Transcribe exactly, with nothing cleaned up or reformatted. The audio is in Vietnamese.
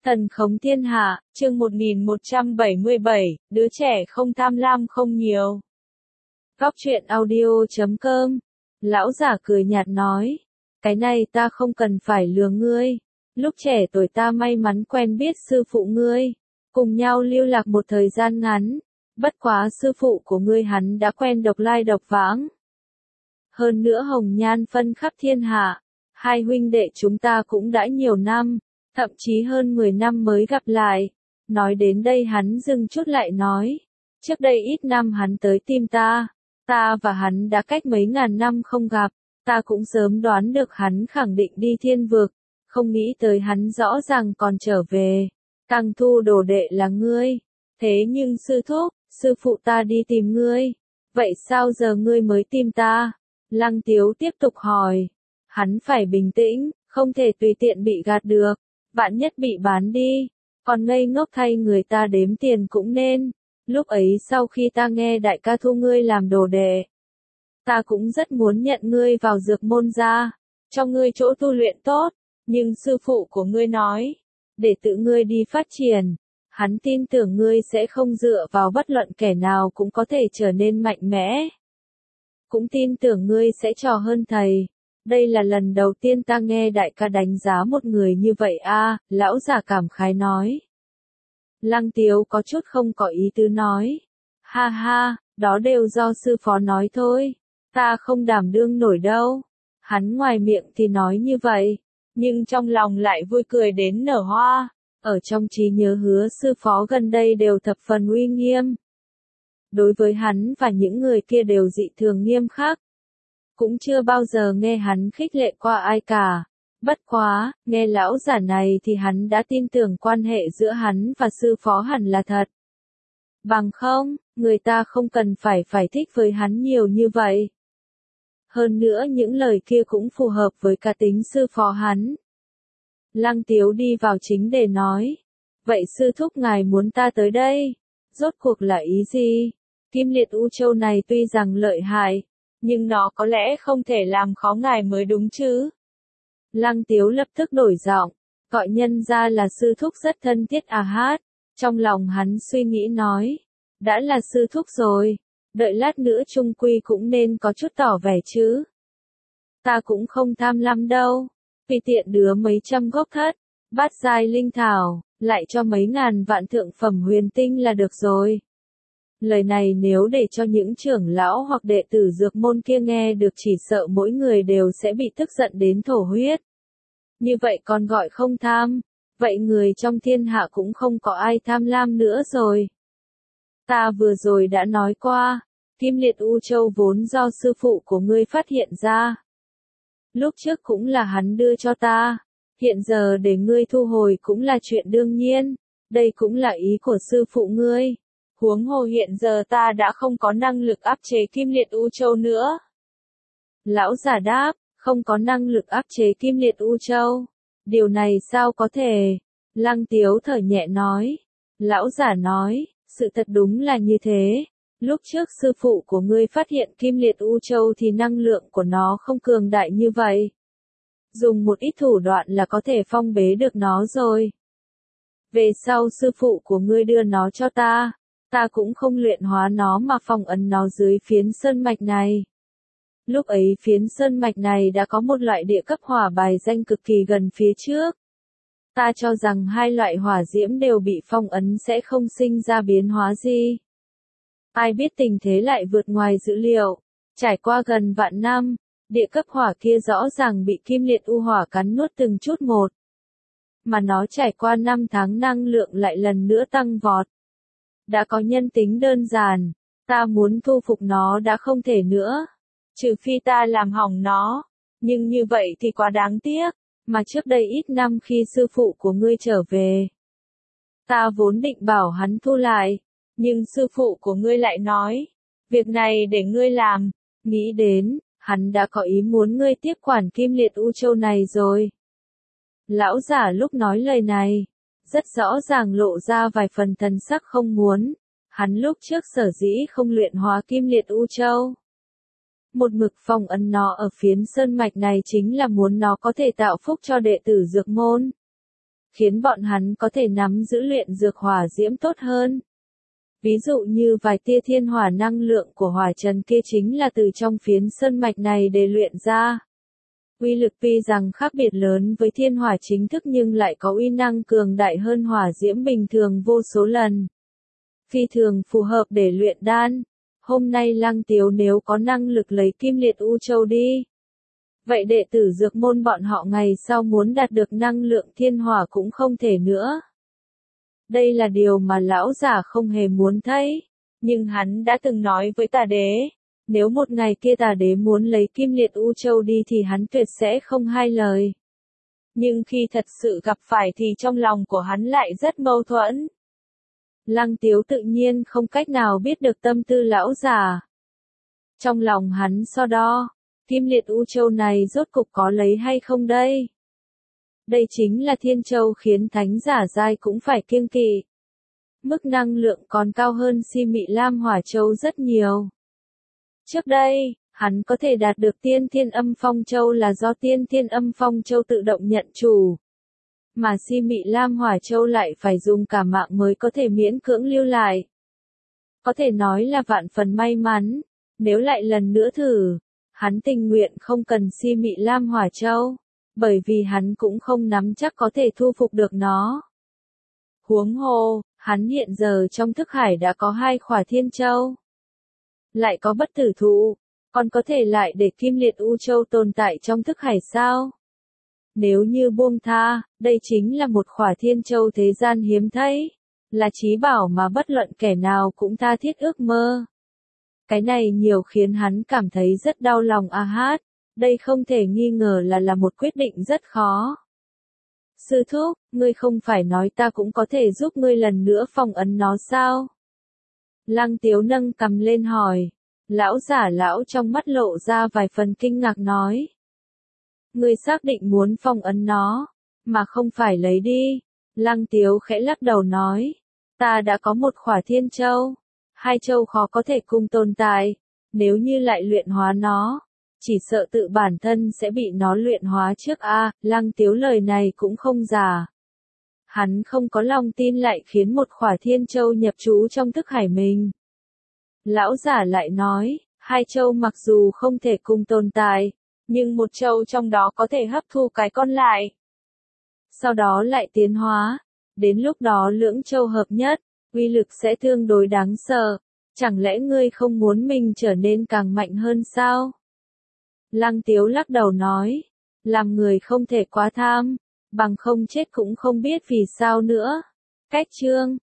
Thần khống thiên hạ, chương một nghìn một trăm bảy mươi bảy, đứa trẻ không tham lam không nhiều. Góc truyện audio chấm com. Lão giả cười nhạt nói, cái này ta không cần phải lừa ngươi. Lúc trẻ tuổi ta may mắn quen biết sư phụ ngươi, cùng nhau lưu lạc một thời gian ngắn. Bất quá sư phụ của ngươi hắn đã quen độc lai độc vãng. Hơn nữa hồng nhan phân khắp thiên hạ, hai huynh đệ chúng ta cũng đã nhiều năm, thậm chí hơn mười năm mới gặp lại. Nói đến đây hắn dừng chút lại nói, trước đây ít năm hắn tới tìm ta, ta và hắn đã cách mấy ngàn năm không gặp, ta cũng sớm đoán được hắn khẳng định đi thiên vực, không nghĩ tới hắn rõ ràng còn trở về, càng thu đồ đệ là ngươi. Thế nhưng sư thúc, sư phụ ta đi tìm ngươi, vậy sao giờ ngươi mới tìm ta? Lăng Tiếu tiếp tục hỏi, hắn phải bình tĩnh, không thể tùy tiện bị gạt được, vạn nhất bị bán đi, còn ngây ngốc thay người ta đếm tiền cũng nên. Lúc ấy sau khi ta nghe đại ca thu ngươi làm đồ đệ, ta cũng rất muốn nhận ngươi vào dược môn ra, cho ngươi chỗ tu luyện tốt, nhưng sư phụ của ngươi nói, để tự ngươi đi phát triển, hắn tin tưởng ngươi sẽ không dựa vào bất luận kẻ nào cũng có thể trở nên mạnh mẽ. Cũng tin tưởng ngươi sẽ trò hơn thầy. Đây là lần đầu tiên ta nghe đại ca đánh giá một người như vậy a, à, lão giả cảm khái nói. Lăng Tiếu có chút không có ý tứ nói. Ha ha, đó đều do sư phó nói thôi, ta không đảm đương nổi đâu. Hắn ngoài miệng thì nói như vậy, nhưng trong lòng lại vui cười đến nở hoa. Ở trong trí nhớ Hứa sư phó gần đây đều thập phần uy nghiêm. Đối với hắn và những người kia đều dị thường nghiêm khắc. Cũng chưa bao giờ nghe hắn khích lệ qua ai cả. Bất quá, nghe lão giả này thì hắn đã tin tưởng quan hệ giữa hắn và sư phó hẳn là thật. Bằng không, người ta không cần phải phải thích với hắn nhiều như vậy. Hơn nữa những lời kia cũng phù hợp với cá tính sư phó hắn. Lăng Tiếu đi vào chính để nói. Vậy sư thúc ngài muốn ta tới đây? Rốt cuộc là ý gì? Kim Liệt U Châu này tuy rằng lợi hại, nhưng nó có lẽ không thể làm khó ngài mới đúng chứ. Lăng Tiếu lập tức đổi giọng, gọi nhân ra là sư thúc rất thân thiết à hát. Trong lòng hắn suy nghĩ nói, đã là sư thúc rồi, đợi lát nữa chung quy cũng nên có chút tỏ vẻ chứ. Ta cũng không tham lắm đâu, tùy tiện đứa mấy trăm gốc thất, bát giai linh thảo, lại cho mấy ngàn vạn thượng phẩm huyền tinh là được rồi. Lời này nếu để cho những trưởng lão hoặc đệ tử dược môn kia nghe được chỉ sợ mỗi người đều sẽ bị tức giận đến thổ huyết. Như vậy còn gọi không tham, vậy người trong thiên hạ cũng không có ai tham lam nữa rồi. Ta vừa rồi đã nói qua, Kim Liệt U Châu vốn do sư phụ của ngươi phát hiện ra. Lúc trước cũng là hắn đưa cho ta, hiện giờ để ngươi thu hồi cũng là chuyện đương nhiên, đây cũng là ý của sư phụ ngươi. Huống hồ hiện giờ ta đã không có năng lực áp chế Kim Liệt U Châu nữa. Lão giả đáp, không có năng lực áp chế Kim Liệt U Châu. Điều này sao có thể? Lăng Tiếu thở nhẹ nói. Lão giả nói, sự thật đúng là như thế. Lúc trước sư phụ của ngươi phát hiện Kim Liệt U Châu thì năng lượng của nó không cường đại như vậy. Dùng một ít thủ đoạn là có thể phong bế được nó rồi. Về sau sư phụ của ngươi đưa nó cho ta. Ta cũng không luyện hóa nó mà phong ấn nó dưới phiến sơn mạch này. Lúc ấy phiến sơn mạch này đã có một loại địa cấp hỏa bài danh cực kỳ gần phía trước. Ta cho rằng hai loại hỏa diễm đều bị phong ấn sẽ không sinh ra biến hóa gì. Ai biết tình thế lại vượt ngoài dữ liệu. Trải qua gần vạn năm, địa cấp hỏa kia rõ ràng bị Kim Liệt U hỏa cắn nuốt từng chút một. Mà nó trải qua năm tháng năng lượng lại lần nữa tăng vọt. Đã có nhân tính đơn giản, ta muốn thu phục nó đã không thể nữa. Trừ phi ta làm hỏng nó, nhưng như vậy thì quá đáng tiếc, mà trước đây ít năm khi sư phụ của ngươi trở về. Ta vốn định bảo hắn thu lại, nhưng sư phụ của ngươi lại nói, việc này để ngươi làm, nghĩ đến, hắn đã có ý muốn ngươi tiếp quản Kim Liệt U Châu này rồi. Lão giả lúc nói lời này, rất rõ ràng lộ ra vài phần thần sắc không muốn, hắn lúc trước sở dĩ không luyện hóa Kim Liệt U Châu. Một mực phong ấn nó ở phiến sơn mạch này chính là muốn nó có thể tạo phúc cho đệ tử dược môn. khiến bọn hắn có thể nắm giữ luyện dược hỏa diễm tốt hơn. Ví dụ như vài tia thiên hỏa năng lượng của hỏa trần kia chính là từ trong phiến sơn mạch này để luyện ra. Uy lực tuy rằng khác biệt lớn với thiên hỏa chính thức nhưng lại có uy năng cường đại hơn hỏa diễm bình thường vô số lần. Phi thường phù hợp để luyện đan. Hôm nay Lăng Tiếu nếu có năng lực lấy Kim Liệt U Châu đi. Vậy đệ tử dược môn bọn họ ngày sau muốn đạt được năng lượng thiên hỏa cũng không thể nữa. Đây là điều mà lão giả không hề muốn thấy. Nhưng hắn đã từng nói với Tà Đế. Nếu một ngày kia Tà Đế muốn lấy Kim Liệt U Châu đi thì hắn tuyệt sẽ không hai lời. Nhưng khi thật sự gặp phải thì trong lòng của hắn lại rất mâu thuẫn. Lăng Tiếu tự nhiên không cách nào biết được tâm tư lão giả. Trong lòng hắn so đo, Kim Liệt U Châu này rốt cục có lấy hay không đây? Đây chính là thiên châu khiến thánh giả giai cũng phải kiêng kỵ. Mức năng lượng còn cao hơn Si Mị Lam Hỏa Châu rất nhiều. Trước đây, hắn có thể đạt được Tiên Thiên Âm Phong Châu là do Tiên Thiên Âm Phong Châu tự động nhận chủ. Mà Si Mị Lam Hỏa Châu lại phải dùng cả mạng mới có thể miễn cưỡng lưu lại. Có thể nói là vạn phần may mắn, nếu lại lần nữa thử, hắn tình nguyện không cần Si Mị Lam Hỏa Châu, bởi vì hắn cũng không nắm chắc có thể thu phục được nó. Huống hồ, hắn hiện giờ trong thức hải đã có hai khỏa thiên châu. Lại có bất tử thụ, còn có thể lại để Kim Liệt U Châu tồn tại trong thức hải sao? Nếu như buông tha, đây chính là một khỏa thiên châu thế gian hiếm thấy, là chí bảo mà bất luận kẻ nào cũng tha thiết ước mơ. Cái này nhiều khiến hắn cảm thấy rất đau lòng a hát, đây không thể nghi ngờ là là một quyết định rất khó. Sư thúc, ngươi không phải nói ta cũng có thể giúp ngươi lần nữa phong ấn nó sao? Lăng Tiếu nâng cầm lên hỏi. Lão giả lão trong mắt lộ ra vài phần kinh ngạc nói. Ngươi xác định muốn phong ấn nó, mà không phải lấy đi. Lăng Tiếu khẽ lắc đầu nói. Ta đã có một khỏa thiên châu. Hai châu khó có thể cùng tồn tại. Nếu như lại luyện hóa nó, chỉ sợ tự bản thân sẽ bị nó luyện hóa trước a. À, Lăng Tiếu lời này cũng không giả. Hắn không có lòng tin lại khiến một khỏa thiên châu nhập trú trong thức hải mình. Lão giả lại nói, hai châu mặc dù không thể cùng tồn tại, nhưng một châu trong đó có thể hấp thu cái con lại. Sau đó lại tiến hóa, đến lúc đó lưỡng châu hợp nhất, uy lực sẽ tương đối đáng sợ. Chẳng lẽ ngươi không muốn mình trở nên càng mạnh hơn sao? Lăng Tiếu lắc đầu nói, làm người không thể quá tham, bằng không chết cũng không biết vì sao nữa. Cách chương